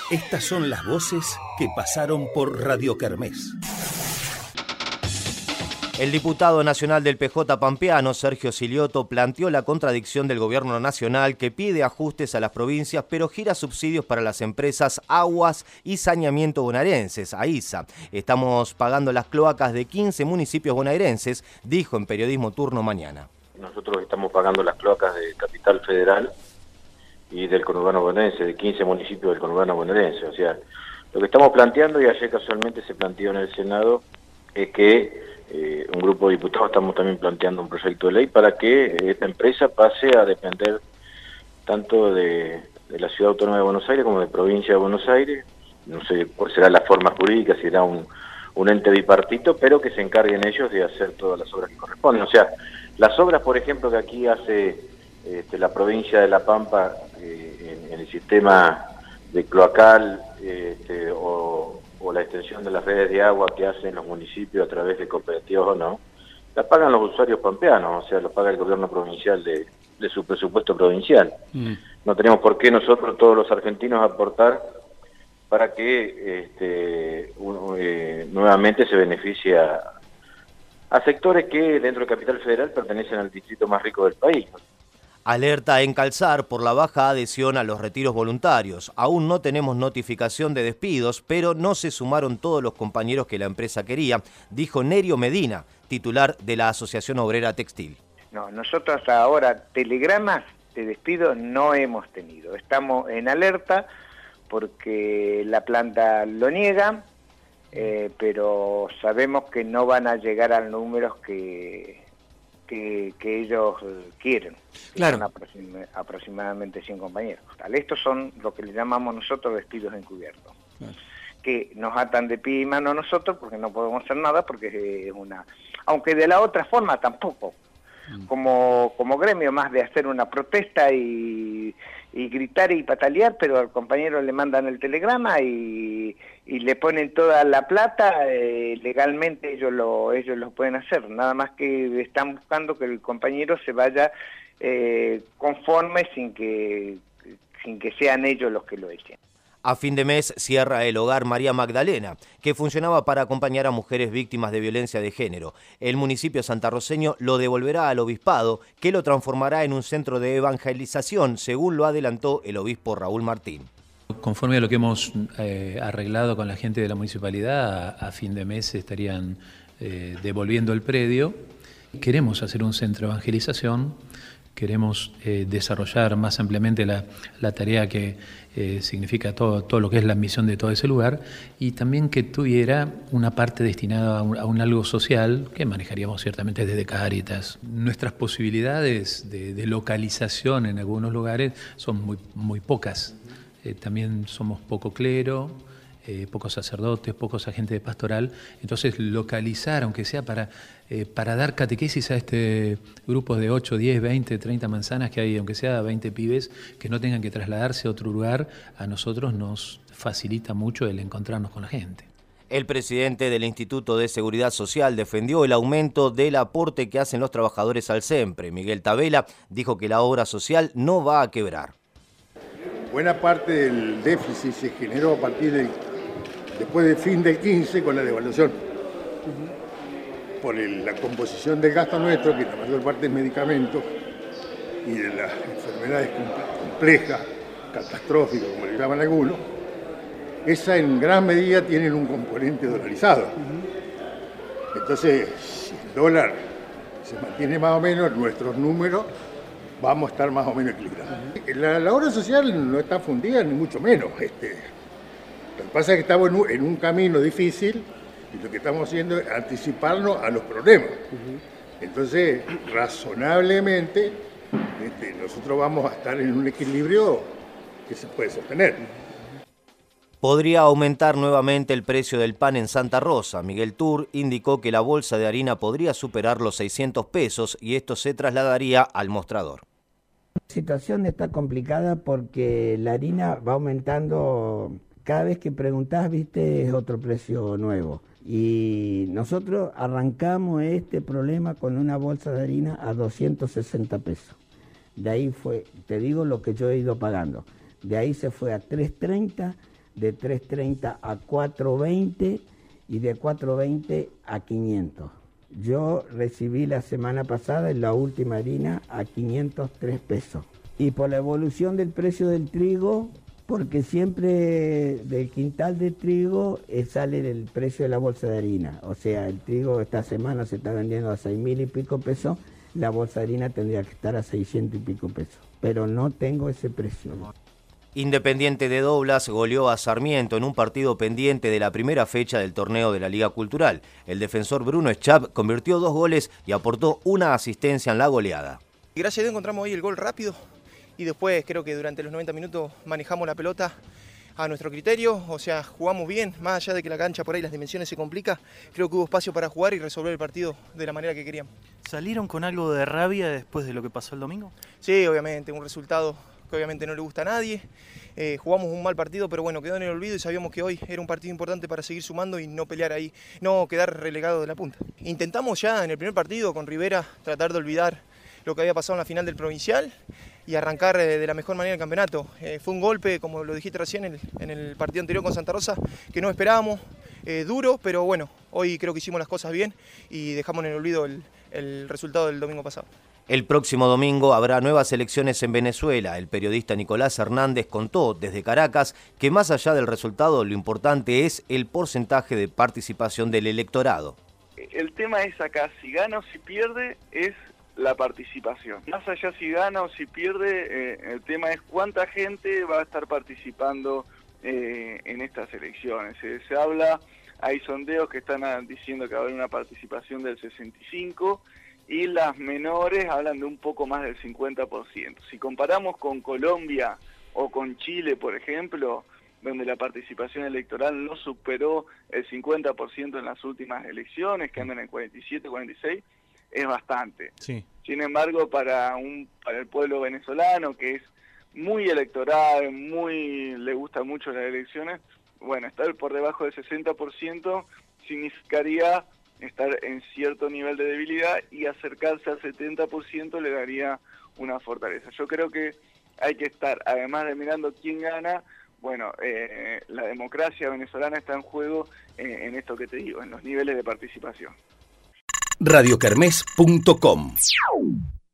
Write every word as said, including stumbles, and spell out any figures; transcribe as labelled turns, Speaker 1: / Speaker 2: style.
Speaker 1: Estas son las voces que pasaron por Radio Kermés.
Speaker 2: El diputado nacional del P J pampeano, Sergio Silioto, planteó la contradicción del gobierno nacional que pide ajustes a las provincias, pero gira subsidios para las empresas Aguas y Saneamiento Bonaerenses, AISA. Estamos pagando las cloacas de quince municipios bonaerenses, dijo en Periodismo Turno Mañana.
Speaker 3: Nosotros estamos pagando las cloacas de Capital Federal y del conurbano bonaerense, de quince municipios del conurbano bonaerense. O sea, lo que estamos planteando, y ayer casualmente se planteó en el Senado, es que Eh, un grupo de diputados estamos también planteando un proyecto de ley para que esta empresa pase a depender tanto de, de la Ciudad Autónoma de Buenos Aires como de Provincia de Buenos Aires. No sé cuál será la forma jurídica, si será un, un ente bipartito, pero que se encarguen ellos de hacer todas las obras que corresponden. O sea, las obras, por ejemplo, que aquí hace este, la provincia de La Pampa eh, en, en el sistema de cloacal este, o o la extensión de las redes de agua que hacen los municipios a través de cooperativas o no, la pagan los usuarios pampeanos, o sea, lo paga el gobierno provincial de, de su presupuesto provincial. Mm. No tenemos por qué nosotros, todos los argentinos, aportar para que este, un, eh, nuevamente se beneficie a, a sectores que dentro de Capital Federal pertenecen al distrito más rico del país.
Speaker 2: Alerta en Calzar por la baja adhesión a los retiros voluntarios. Aún no tenemos notificación de despidos, pero no se sumaron todos los compañeros que la empresa quería, dijo Nerio Medina, titular de la Asociación Obrera Textil.
Speaker 4: No, nosotros hasta ahora telegramas de despido no hemos tenido. Estamos en alerta porque la planta lo niega, eh, pero sabemos que no van a llegar a números que... Que, que ellos quieren. Claro. Son aproxim aproximadamente cien compañeros. Estos son lo que le llamamos nosotros despidos encubiertos. Claro. Que nos atan de pie y mano a nosotros porque no podemos hacer nada porque es una... Aunque de la otra forma tampoco. Mm. Como, como gremio más de hacer una protesta y, y gritar y patalear, pero al compañero le mandan el telegrama y, y le ponen toda la plata, eh, legalmente ellos lo, ellos lo pueden hacer, nada más que están buscando que el compañero se vaya eh, conforme sin que, sin que sean ellos los que lo echen.
Speaker 2: A fin de mes cierra el hogar María Magdalena, que funcionaba para acompañar a mujeres víctimas de violencia de género. El municipio santarroceño lo devolverá al obispado, que lo transformará en un centro de evangelización, según lo adelantó el obispo Raúl Martín.
Speaker 5: Conforme a lo que hemos eh, arreglado con la gente de la municipalidad, a, a fin de mes estarían eh, devolviendo el predio. Queremos hacer un centro de evangelización. Queremos eh, desarrollar más ampliamente la, la tarea que eh, significa todo, todo lo que es la misión de todo ese lugar y también que tuviera una parte destinada a un, a un algo social que manejaríamos ciertamente desde Cáritas. Nuestras posibilidades de, de localización en algunos lugares son muy, muy pocas. Eh, también somos poco clero, eh, pocos sacerdotes, pocos agentes de pastoral. Entonces localizar, aunque sea para... Eh, para dar catequesis a este grupo de ocho, diez, veinte, treinta manzanas que hay, aunque sea veinte pibes, que no tengan que trasladarse a otro lugar, a nosotros nos facilita mucho el encontrarnos con la gente.
Speaker 2: El presidente del Instituto de Seguridad Social defendió el aumento del aporte que hacen los trabajadores al SEMPRE. Miguel Tabela dijo que la obra social no va a quebrar.
Speaker 6: Buena parte del déficit se generó a partir del, después del fin del quince con la devaluación. Uh-huh. Por el, la composición del gasto nuestro, que la mayor parte es medicamentos, y de las enfermedades complejas, catastróficas, como le llaman algunos, esa en gran medida tienen un componente dolarizado. Uh-huh. Entonces, si el dólar se mantiene más o menos, nuestros números vamos a estar más o menos equilibrados. Uh-huh. La, la obra social no está fundida, ni mucho menos. Este, lo que pasa es que estamos en un, en un camino difícil, y lo que estamos haciendo es anticiparnos a los problemas. Uh-huh. Entonces, razonablemente, este, nosotros vamos a estar en un equilibrio que se puede sostener.
Speaker 2: Podría aumentar nuevamente el precio del pan en Santa Rosa. Miguel Tur indicó que la bolsa de harina podría superar los seiscientos pesos y esto se trasladaría al mostrador.
Speaker 7: La situación está complicada porque la harina va aumentando. Cada vez que preguntás, viste, es otro precio nuevo. Y nosotros arrancamos este problema con una bolsa de harina a doscientos sesenta pesos. De ahí fue, te digo lo que yo he ido pagando. De ahí se fue a trescientos treinta, de tres treinta a cuatro veinte y de cuatro veinte a quinientos. Yo recibí la semana pasada en la última harina a quinientos tres pesos. Y por la evolución del precio del trigo, porque siempre del quintal de trigo eh, sale el precio de la bolsa de harina. O sea, el trigo esta semana se está vendiendo a seis mil y pico pesos, la bolsa de harina tendría que estar a seiscientos y pico pesos. Pero no tengo ese precio.
Speaker 2: Independiente de Doblas goleó a Sarmiento en un partido pendiente de la primera fecha del torneo de la Liga Cultural. El defensor Bruno Schap convirtió dos goles y aportó una asistencia en la goleada.
Speaker 8: Gracias a Dios encontramos ahí el gol rápido y después creo que durante los noventa minutos manejamos la pelota a nuestro criterio, o sea, jugamos bien, más allá de que la cancha por ahí las dimensiones se complica, creo que hubo espacio para jugar y resolver el partido de la manera que queríamos.
Speaker 9: ¿Salieron con algo de rabia después de lo que pasó el domingo?
Speaker 8: Sí, obviamente, un resultado que obviamente no le gusta a nadie. Eh, jugamos un mal partido, pero bueno, quedó en el olvido y sabíamos que hoy era un partido importante para seguir sumando y no pelear ahí, no quedar relegado de la punta. Intentamos ya en el primer partido con Rivera tratar de olvidar lo que había pasado en la final del provincial y arrancar eh, de la mejor manera el campeonato. Eh, fue un golpe, como lo dijiste recién en el, en el partido anterior con Santa Rosa, que no esperábamos, eh, duro, pero bueno, hoy creo que hicimos las cosas bien y dejamos en el olvido el, el resultado del domingo pasado.
Speaker 2: El próximo domingo habrá nuevas elecciones en Venezuela. El periodista Nicolás Hernández contó desde Caracas que más allá del resultado, lo importante es el porcentaje de participación del electorado.
Speaker 10: El tema es acá, si gana o si pierde, es la participación. Más allá si gana o si pierde, eh, el tema es cuánta gente va a estar participando eh, en estas elecciones. Eh, se habla, hay sondeos que están a, diciendo que va a haber una participación del sesenta y cinco por ciento, y las menores hablan de un poco más del cincuenta por ciento. Si comparamos con Colombia o con Chile, por ejemplo, donde la participación electoral no superó el cincuenta por ciento en las últimas elecciones, que andan en cuarenta y siete, cuarenta y seis, es bastante.
Speaker 9: Sí.
Speaker 10: Sin embargo, para un para el pueblo venezolano, que es muy electoral, muy le gusta mucho las elecciones, bueno, estar por debajo del sesenta por ciento significaría estar en cierto nivel de debilidad, y acercarse al setenta por ciento le daría una fortaleza. Yo creo que hay que estar, además de mirando quién gana, bueno, eh, la democracia venezolana está en juego eh, en esto que te digo, en los niveles de participación.
Speaker 1: radio kermés punto com